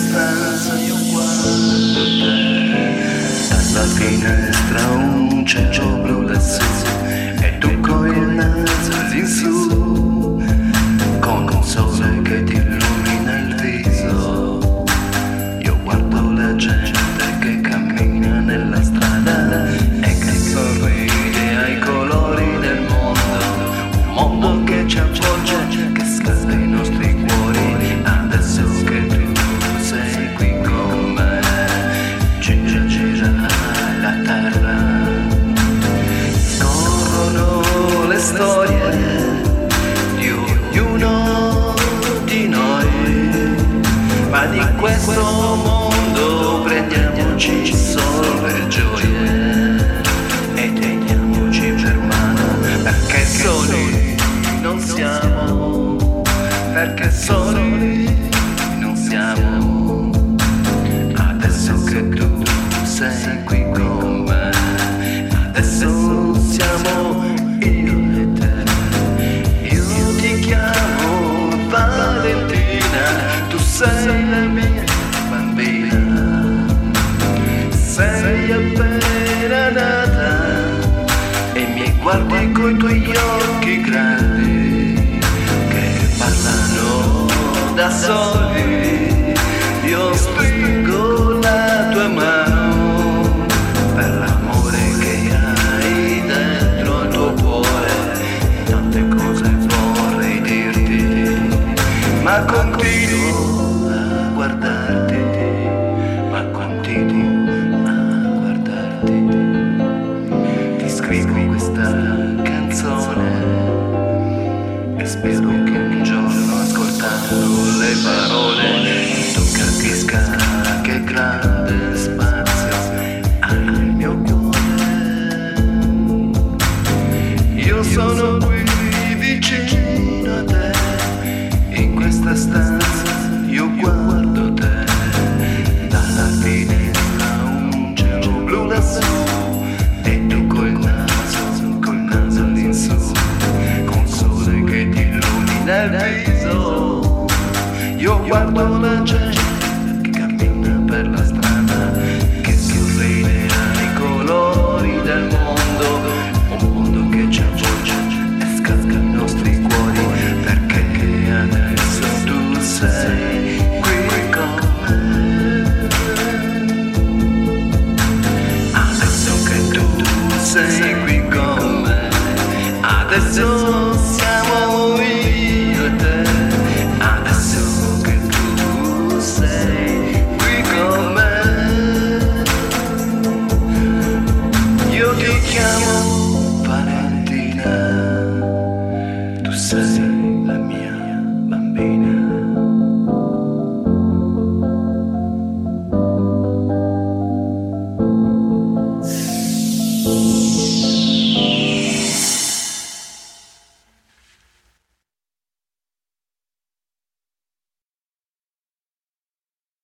stanza io guardo te. Dalla finestra un cielo blu lassù e tu con il naso in su, con un sole che ti illumina il viso. Io guardo la gente che cammina nella strada e che sorride ai colori del mondo. Un mondo che ci avvolge, che scalda i nostri cuori. Adesso che tu sei qui con me, gira gira la terra. Scorrono le storie di ognuno di noi, ma di questo mondo prendiamoci solo le gioie e teniamoci per mano, perché soli non siamo, perché soli non siamo. Adesso che tu sei qui con me, adesso siamo io e te. Io ti chiamo Valentina, tu sei la mia bambina. Sei appena nata e mi guardi coi tuoi occhi grandi che parlano da soli. Io spingo la tua mano per l'amore che hai dentro il tuo cuore. Tante cose vorrei dirti, ma continuo a guardarti, ma continuo a guardarti. Ti scrivo questa canzone e spero che un giorno, ascoltando le parole, tu capisca che grande